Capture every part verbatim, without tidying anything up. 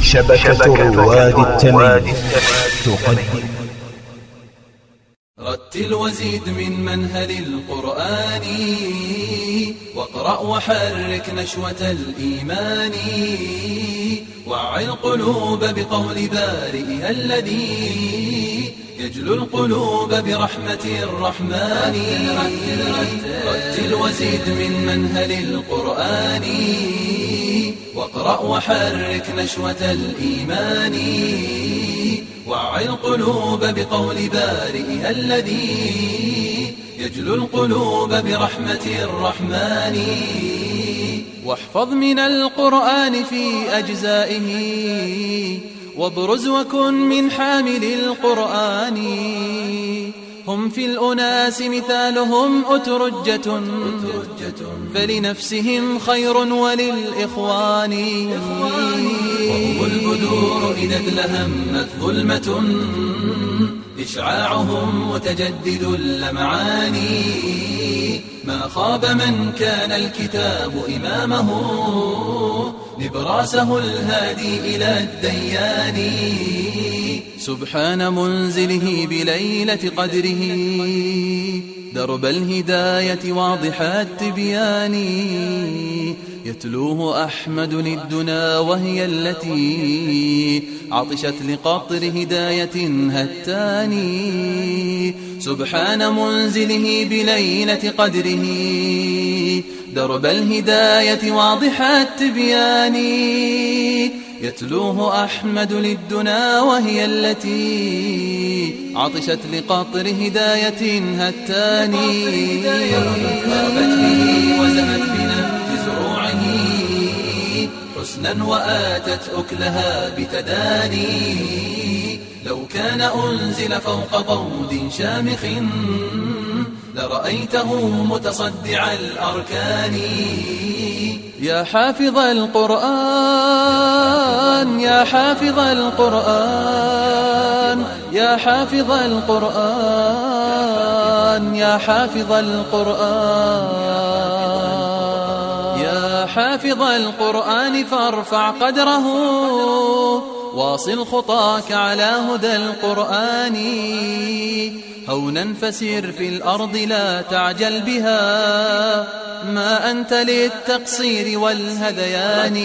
شبكة رواد التمييز تقدم. رتل وزيد من منهل القرآن، واقرأ وحرك نشوة الإيمان، وعي القلوب بقول بارئها الذي يجلو القلوب برحمة الرحمن. رتل وزيد من منهل القرآن، واقرأ وحرك نشوة الإيمان، وعي القلوب بقول بارئها الذي يجلو القلوب برحمة الرحمن. واحفظ من القرآن في أجزائه، وابرز وكن من حامل القرآن. هم في الأناس مثالهم أترجة، فلنفسهم خير وللإخوان. وهم البدور إذا ادلهمت ظلمة، إشعاعهم متجدد اللمعان. ما خاب من كان الكتاب إمامه، نبراسه الهادي إلى الديان. سبحان منزله بليلة قدره، درب الهداية واضح التبيان. يتلوه أحمد للدنا وهي التي عطشت لقطر هداية هتاني. سبحان منزله بليلة قدره، درب الهداية واضح التبيان. يتلوه أحمد للدنا وهي التي عطشت لقطر هداية هتاني. غابت به وزهت بنبت زروعه، حسنا وآتت أكلها بتداني. لو كان أنزل فوق ضود شامخ، لرأيته متصدع الأركان. يا حافظ القرآن، يا حافظ القرآن، يا حافظ القرآن، يا حافظ القرآن. يا حافظ القرآن فارفع قدره، واصل خطاك على هدى القرآن. هونا فسير في الأرض لا تعجل بها، ما أنت للتقصير والهذيان.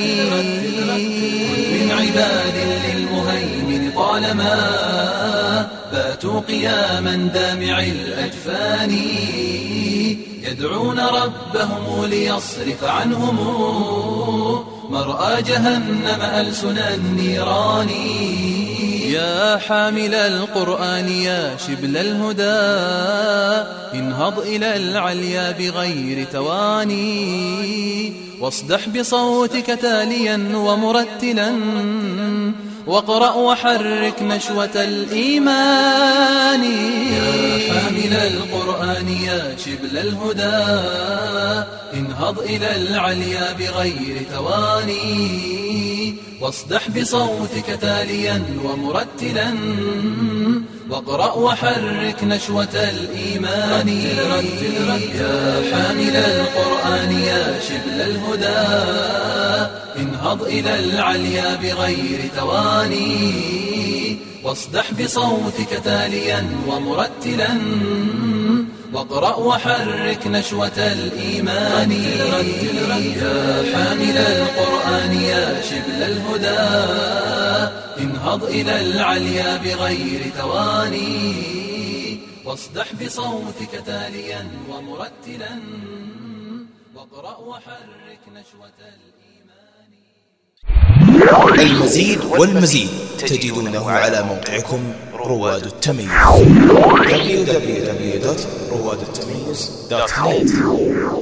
من عباد للمهيمن طالما باتوا قياما دامع الأجفان، يدعون ربهم ليصرف عنهم مرأى جهنم ألسن النيران. يا حامل القرآن يا شبل الهدى، انهض إلى العليا بغير تواني. واصدح بصوتك تاليا ومرتلا، واقرأ وحرك نشوة الإيمان. يا حامل القرآن يا شبل الهدى، انهض إلى العليا بغير تواني. واصدح بصوتك تاليا ومرتلا، واقرأ وحرك نشوة الإيمان. يا حامل القرآن يا شبل الهدى، انهض إلى العليا بغير تواني. واصدح بصوتك تاليا ومرتلا، واقرأ وحرك نشوة الإيمان. يا حامل القرآن يا شبل الهدى، انهض إلى العليا بغير تواني. واصدح بصوتك تاليا ومرتلا، واقرأ وحرك نشوة الإيمان. المزيد والمزيد تجدونه على موقعكم رواد التمييز دبليو دبليو دبليو دوت رواد التمييز دوت نت.